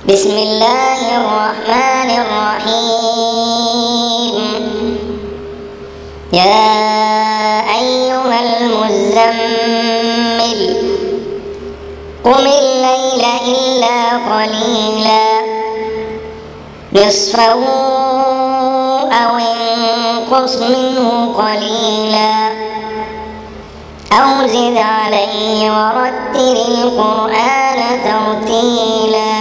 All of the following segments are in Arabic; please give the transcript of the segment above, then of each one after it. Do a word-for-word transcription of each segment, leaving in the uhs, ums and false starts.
بسم الله الرحمن الرحيم. يا أيها المزمل قم الليل إلا قليلا نصفه أو انقص منه قليلا أو زد عليه ورتل القرآن ترتيلا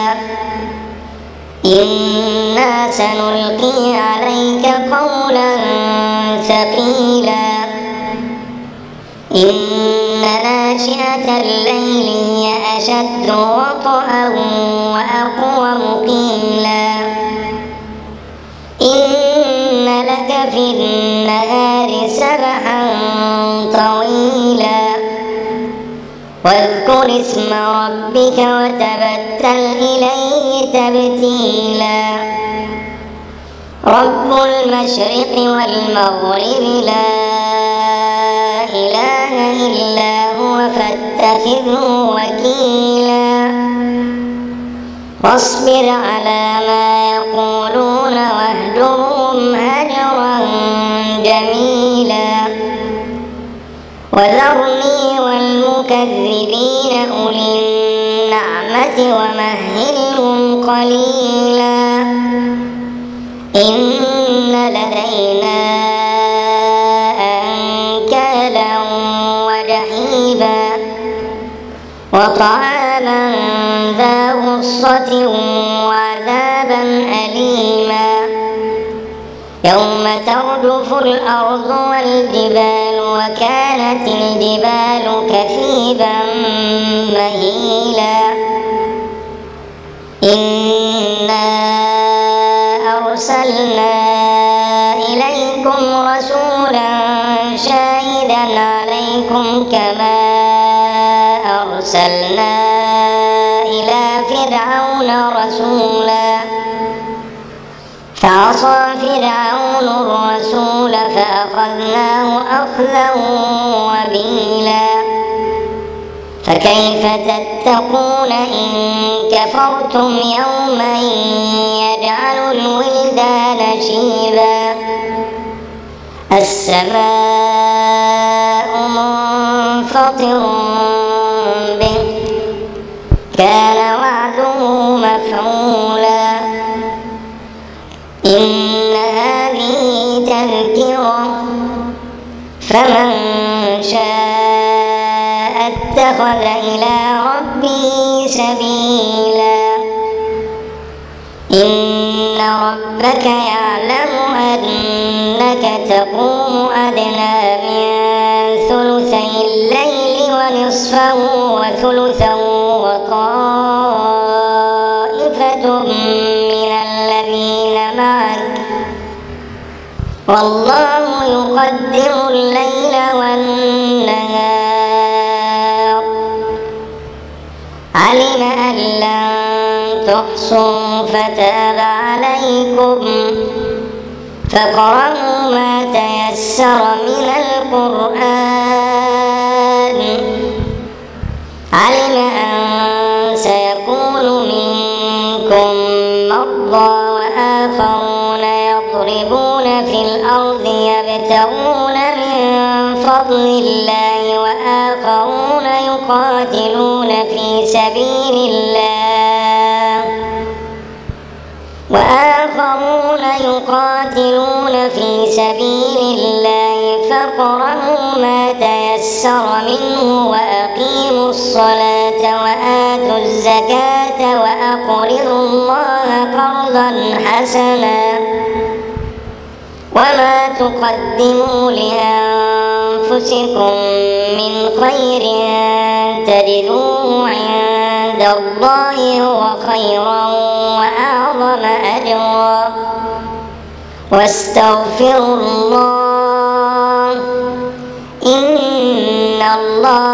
إنا سنلقي عليك قولا ثقيلا إن ناشئة الليل هي أشد وطئا وأقوم قيلا إن لك في النهار سبحا طويلا واذكر اسم ربك وتبتل إليه تبتيلا رب المشرق والمغرب لا إله إلا هو فاتخذه وكيلا واصبر على ما يقولون واهجرهم هجرا جميلا وذرني والمكذبين أولي النعمة ومهلهم قليلا إن لدينا أنكالا وجحيما وطعاما ذا غصة وعذابا أليما يوم ترجف الأرض والجبال وكانت الجبال كثيبا مهيلا إنا أرسلنا إليكم رسولا شاهدا عليكم كما أرسلنا إلى فرعون رسولا فعصى فرعون الرسول فأخذناه أخذا وبيلا فكيف تتقون إن كفرتم يوما يجعل الولدان شيبا السماء منفطر به كان وعده مفعولا إن هذه تذكرة فمن شاء اتخذ إلى ربه سبيلا إن ربك يعلم أنك تقوم أدنى من ثلثي الليل ونصفه وثلثه وطائفة من الذين معك والله يقدر الليل والنهار علم أن لن تحصوا فتاب عليكم فاقرؤوا ما تيسر من القرآن علم أن سيكون منكم مرضى وآخرون يضربون في الأرض يبتغون من فضل الله وآخرون يقاتلون في سبيل الله وآخرون يقاتلون في سبيل الله فاقرؤوا ما تيسر منه وأقيموا الصلاة وآتوا الزكاة وأقرضوا الله قرضا حسنا وما تقدموا لأنفسكم من خير تجدوه عند الله هو خيرا وأعظم أجرا واستغفروا الله إن الله